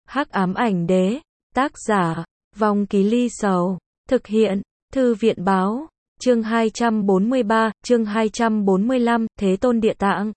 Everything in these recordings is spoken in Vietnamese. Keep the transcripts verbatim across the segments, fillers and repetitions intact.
Hắc ám ảnh đế, tác giả, Vong Ký Ly Sầu, thực hiện, Thư viện báo, chương hai trăm bốn mươi ba, chương hai trăm bốn mươi lăm, Thế Tôn Địa Tạng.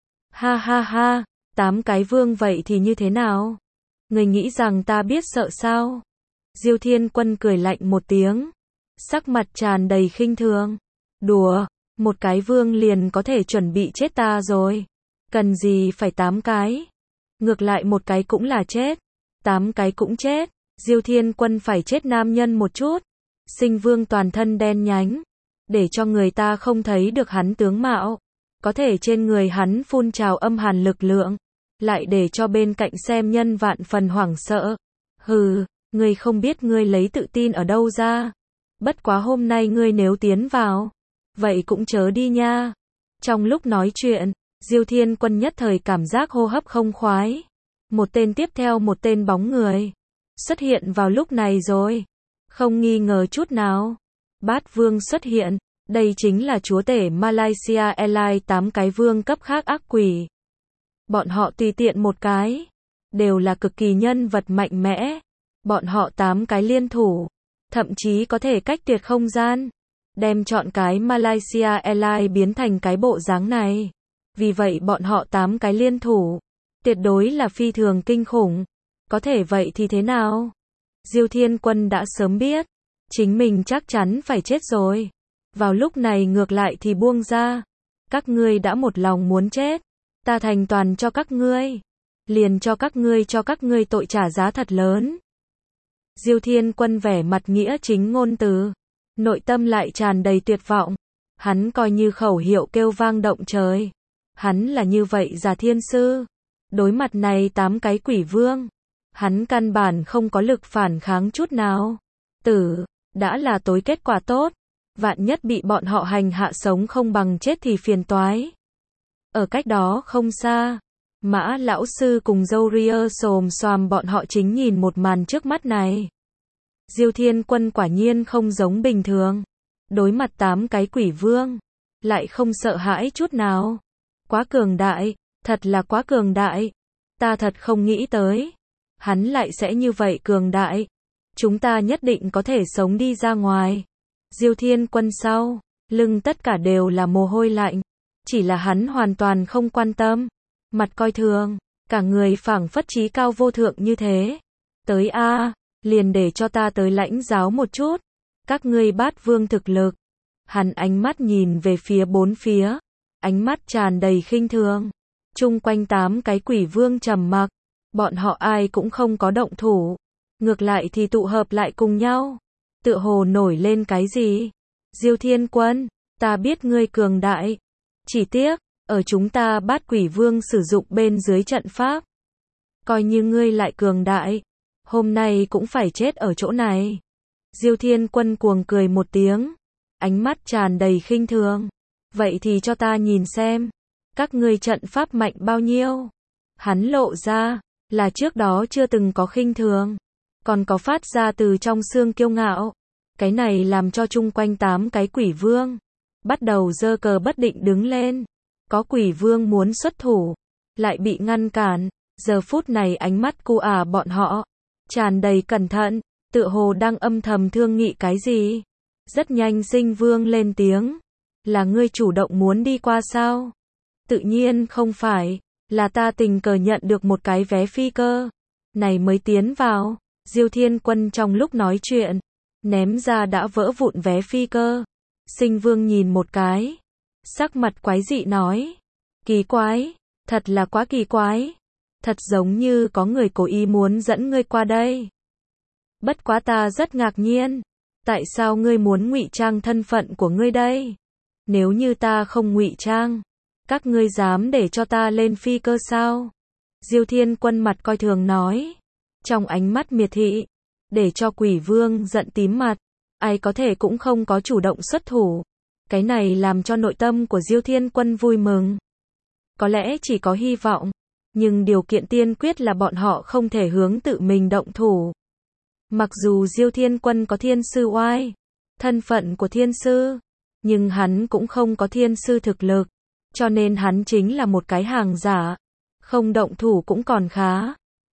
Ha ha ha, tám cái vương vậy thì như thế nào? Người nghĩ rằng ta biết sợ sao? Diêu Thiên Quân cười lạnh một tiếng, sắc mặt tràn đầy khinh thường. Đùa, một cái vương liền có thể chuẩn bị chết ta rồi. Cần gì phải tám cái? Ngược lại một cái cũng là chết, tám cái cũng chết. Diêu Thiên Quân phải chết nam nhân một chút. Sinh vương toàn thân đen nhánh, để cho người ta không thấy được hắn tướng mạo. Có thể trên người hắn phun trào âm hàn lực lượng, lại để cho bên cạnh xem nhân vạn phần hoảng sợ. Hừ, ngươi không biết ngươi lấy tự tin ở đâu ra. Bất quá hôm nay ngươi nếu tiến vào, vậy cũng chớ đi nha. Trong lúc nói chuyện, Diêu Thiên Quân nhất thời cảm giác hô hấp không khoái. Một tên tiếp theo một tên bóng người xuất hiện vào lúc này rồi. Không nghi ngờ chút nào, Bát Vương xuất hiện. Đây chính là chúa tể Malaysia Airlines, tám cái vương cấp khác ác quỷ. Bọn họ tùy tiện một cái, đều là cực kỳ nhân vật mạnh mẽ. Bọn họ tám cái liên thủ, thậm chí có thể cách tuyệt không gian, đem chọn cái Malaysia Airlines biến thành cái bộ dáng này. Vì vậy bọn họ tám cái liên thủ, tuyệt đối là phi thường kinh khủng. Có thể vậy thì thế nào? Diêu Thiên Quân đã sớm biết, chính mình chắc chắn phải chết rồi. Vào lúc này ngược lại thì buông ra. Các ngươi đã một lòng muốn chết, ta thành toàn cho các ngươi. Liền cho các ngươi cho các ngươi tội trả giá thật lớn. Diêu Thiên Quân vẻ mặt nghĩa chính ngôn từ, nội tâm lại tràn đầy tuyệt vọng. Hắn coi như khẩu hiệu kêu vang động trời. Hắn là như vậy Già Thiên Sư. Đối mặt này tám cái quỷ vương, hắn căn bản không có lực phản kháng chút nào. Tử, đã là tối kết quả tốt. Vạn nhất bị bọn họ hành hạ sống không bằng chết thì phiền toái. Ở cách đó không xa, Mã lão sư cùng dâu ria xồm xoàm bọn họ chính nhìn một màn trước mắt này. Diêu Thiên Quân quả nhiên không giống bình thường. Đối mặt tám cái quỷ vương, lại không sợ hãi chút nào. Quá cường đại, thật là quá cường đại. Ta thật không nghĩ tới, hắn lại sẽ như vậy cường đại. Chúng ta nhất định có thể sống đi ra ngoài. Diêu Thiên Quân sau lưng tất cả đều là mồ hôi lạnh. Chỉ là hắn hoàn toàn không quan tâm, mặt coi thường, cả người phảng phất trí cao vô thượng như thế. Tới a, liền để cho ta tới lãnh giáo một chút các ngươi Bát Vương thực lực. Hắn ánh mắt nhìn về phía bốn phía, ánh mắt tràn đầy khinh thường. Chung quanh tám cái quỷ vương trầm mặc, bọn họ ai cũng không có động thủ, ngược lại thì tụ hợp lại cùng nhau, tựa hồ nổi lên cái gì. Diêu Thiên Quân, ta biết ngươi cường đại, chỉ tiếc, ở chúng ta Bát Quỷ Vương sử dụng bên dưới trận pháp. Coi như ngươi lại cường đại, hôm nay cũng phải chết ở chỗ này. Diêu Thiên Quân cuồng cười một tiếng, ánh mắt tràn đầy khinh thường. Vậy thì cho ta nhìn xem, các ngươi trận pháp mạnh bao nhiêu. Hắn lộ ra, là trước đó chưa từng có khinh thường, còn có phát ra từ trong xương kiêu ngạo. Cái này làm cho chung quanh tám cái quỷ vương bắt đầu giơ cờ bất định đứng lên. Có quỷ vương muốn xuất thủ, lại bị ngăn cản. Giờ phút này ánh mắt cu ả bọn họ tràn đầy cẩn thận, tựa hồ đang âm thầm thương nghị cái gì. Rất nhanh Sinh Vương lên tiếng, là ngươi chủ động muốn đi qua sao? Tự nhiên không phải, là ta tình cờ nhận được một cái vé phi cơ này mới tiến vào. Diêu Thiên Quân trong lúc nói chuyện, ném ra đã vỡ vụn vé phi cơ. Sinh Vương nhìn một cái, sắc mặt quái dị nói, kỳ quái, thật là quá kỳ quái. Thật giống như có người cố ý muốn dẫn ngươi qua đây. Bất quá ta rất ngạc nhiên, tại sao ngươi muốn ngụy trang thân phận của ngươi đây? Nếu như ta không ngụy trang, các ngươi dám để cho ta lên phi cơ sao? Diêu Thiên Quân mặt coi thường nói, trong ánh mắt miệt thị, để cho quỷ vương giận tím mặt. Ai có thể cũng không có chủ động xuất thủ. Cái này làm cho nội tâm của Diêu Thiên Quân vui mừng. Có lẽ chỉ có hy vọng, nhưng điều kiện tiên quyết là bọn họ không thể hướng tự mình động thủ. Mặc dù Diêu Thiên Quân có thiên sư oai, thân phận của thiên sư, nhưng hắn cũng không có thiên sư thực lực, cho nên hắn chính là một cái hàng giả. Không động thủ cũng còn khá.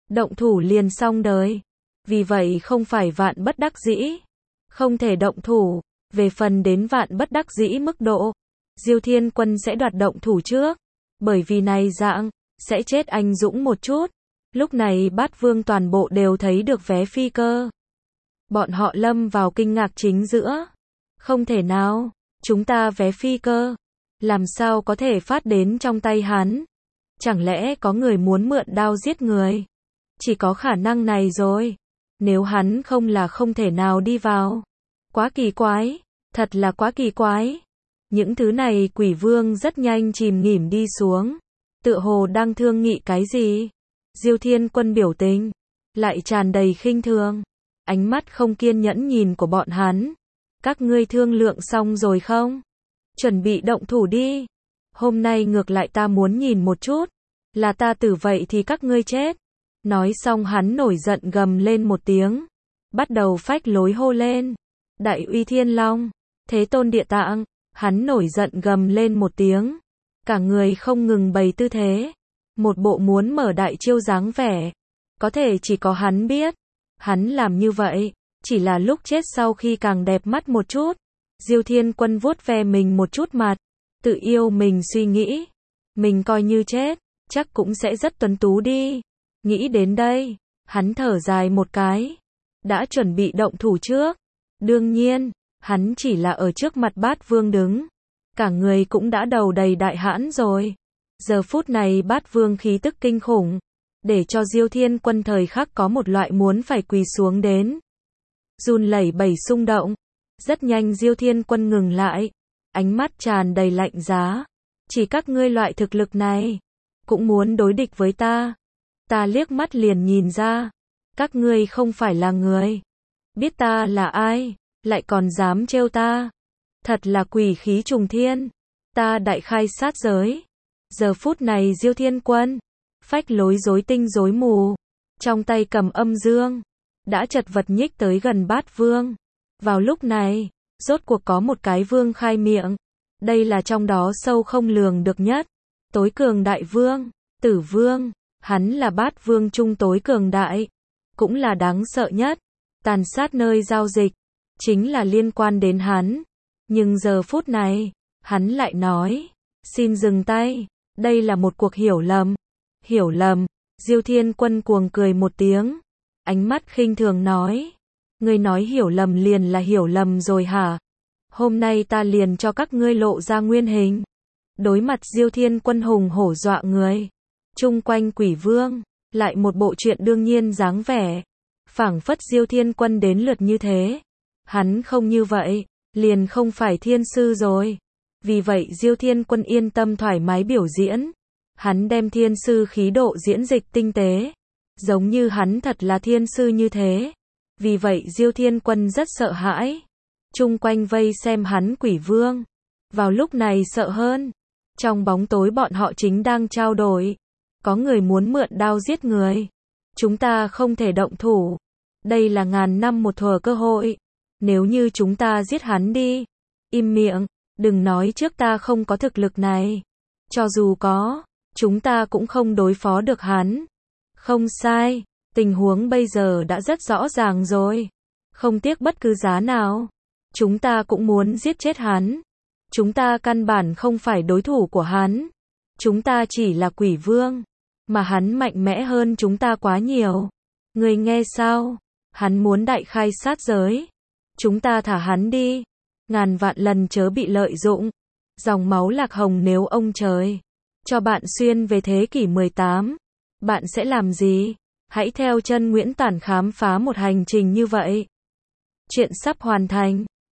động thủ liền xong đời. Vì vậy không phải vạn bất đắc dĩ, không thể động thủ. Về phần đến vạn bất đắc dĩ mức độ, Diêu Thiên Quân sẽ đoạt động thủ trước, bởi vì này dạng, sẽ chết anh dũng một chút. Lúc này Bát Vương toàn bộ đều thấy được vé phi cơ. Bọn họ lâm vào kinh ngạc chính giữa. Không thể nào, chúng ta vé phi cơ, làm sao có thể phát đến trong tay hắn? Chẳng lẽ có người muốn mượn đao giết người? Chỉ có khả năng này rồi. Nếu hắn không là không thể nào đi vào. Quá kỳ quái, thật là quá kỳ quái. Những thứ này Quỷ Vương rất nhanh chìm nghỉm đi xuống, tựa hồ đang thương nghị cái gì. Diêu Thiên Quân biểu tình lại tràn đầy khinh thường, ánh mắt không kiên nhẫn nhìn của bọn hắn. Các ngươi thương lượng xong rồi không? Chuẩn bị động thủ đi. Hôm nay ngược lại ta muốn nhìn một chút, là ta tử vậy thì các ngươi chết. Nói xong hắn nổi giận gầm lên một tiếng, bắt đầu phách lối hô lên. Đại uy Thiên Long, Thế Tôn Địa Tạng, hắn nổi giận gầm lên một tiếng, cả người không ngừng bày tư thế, một bộ muốn mở đại chiêu dáng vẻ. Có thể chỉ có hắn biết, hắn làm như vậy, chỉ là lúc chết sau khi càng đẹp mắt một chút. Diêu Thiên Quân vuốt ve mình một chút mặt, tự yêu mình suy nghĩ, mình coi như chết, chắc cũng sẽ rất tuấn tú đi. Nghĩ đến đây, hắn thở dài một cái, đã chuẩn bị động thủ trước. Đương nhiên, hắn chỉ là ở trước mặt Bát Vương đứng, cả người cũng đã đầu đầy đại hãn rồi. Giờ phút này Bát Vương khí tức kinh khủng, để cho Diêu Thiên Quân thời khắc có một loại muốn phải quỳ xuống đến. Run lẩy bẩy xung động, rất nhanh Diêu Thiên Quân ngừng lại, ánh mắt tràn đầy lạnh giá. Chỉ các ngươi loại thực lực này, cũng muốn đối địch với ta. Ta liếc mắt liền nhìn ra, các ngươi không phải là người. Biết ta là ai, lại còn dám trêu ta. Thật là quỷ khí trùng thiên. Ta đại khai sát giới. Giờ phút này Diêu Thiên Quân, phách lối rối tinh rối mù, trong tay cầm âm dương, đã chật vật nhích tới gần Bát Vương. Vào lúc này, rốt cuộc có một cái vương khai miệng. Đây là trong đó sâu không lường được nhất. Tối cường đại vương, Tử Vương. Hắn là Bát Vương trung tối cường đại, cũng là đáng sợ nhất. Tàn sát nơi giao dịch, chính là liên quan đến hắn. Nhưng giờ phút này, hắn lại nói, xin dừng tay, đây là một cuộc hiểu lầm. Hiểu lầm? Diêu Thiên Quân cuồng cười một tiếng, ánh mắt khinh thường nói, ngươi nói hiểu lầm liền là hiểu lầm rồi hả? Hôm nay ta liền cho các ngươi lộ ra nguyên hình. Đối mặt Diêu Thiên Quân hùng hổ dọa người, chung quanh Quỷ Vương, lại một bộ chuyện đương nhiên dáng vẻ, phảng phất Diêu Thiên Quân đến lượt như thế. Hắn không như vậy, liền không phải thiên sư rồi. Vì vậy Diêu Thiên Quân yên tâm thoải mái biểu diễn. Hắn đem thiên sư khí độ diễn dịch tinh tế, giống như hắn thật là thiên sư như thế. Vì vậy Diêu Thiên Quân rất sợ hãi. Chung quanh vây xem hắn Quỷ Vương, vào lúc này sợ hơn. Trong bóng tối bọn họ chính đang trao đổi. Có người muốn mượn đao giết người. Chúng ta không thể động thủ. Đây là ngàn năm một thuở cơ hội. Nếu như chúng ta giết hắn đi. Im miệng, đừng nói trước ta không có thực lực này. Cho dù có, chúng ta cũng không đối phó được hắn. Không sai, tình huống bây giờ đã rất rõ ràng rồi. Không tiếc bất cứ giá nào. Chúng ta cũng muốn giết chết hắn. Chúng ta căn bản không phải đối thủ của hắn. Chúng ta chỉ là Quỷ Vương, mà hắn mạnh mẽ hơn chúng ta quá nhiều. Người nghe sao? Hắn muốn đại khai sát giới. Chúng ta thả hắn đi. Ngàn vạn lần chớ bị lợi dụng. Dòng máu Lạc Hồng nếu ông trời cho bạn xuyên về thế kỷ mười tám, bạn sẽ làm gì? Hãy theo chân Nguyễn Tản khám phá một hành trình như vậy. Chuyện sắp hoàn thành.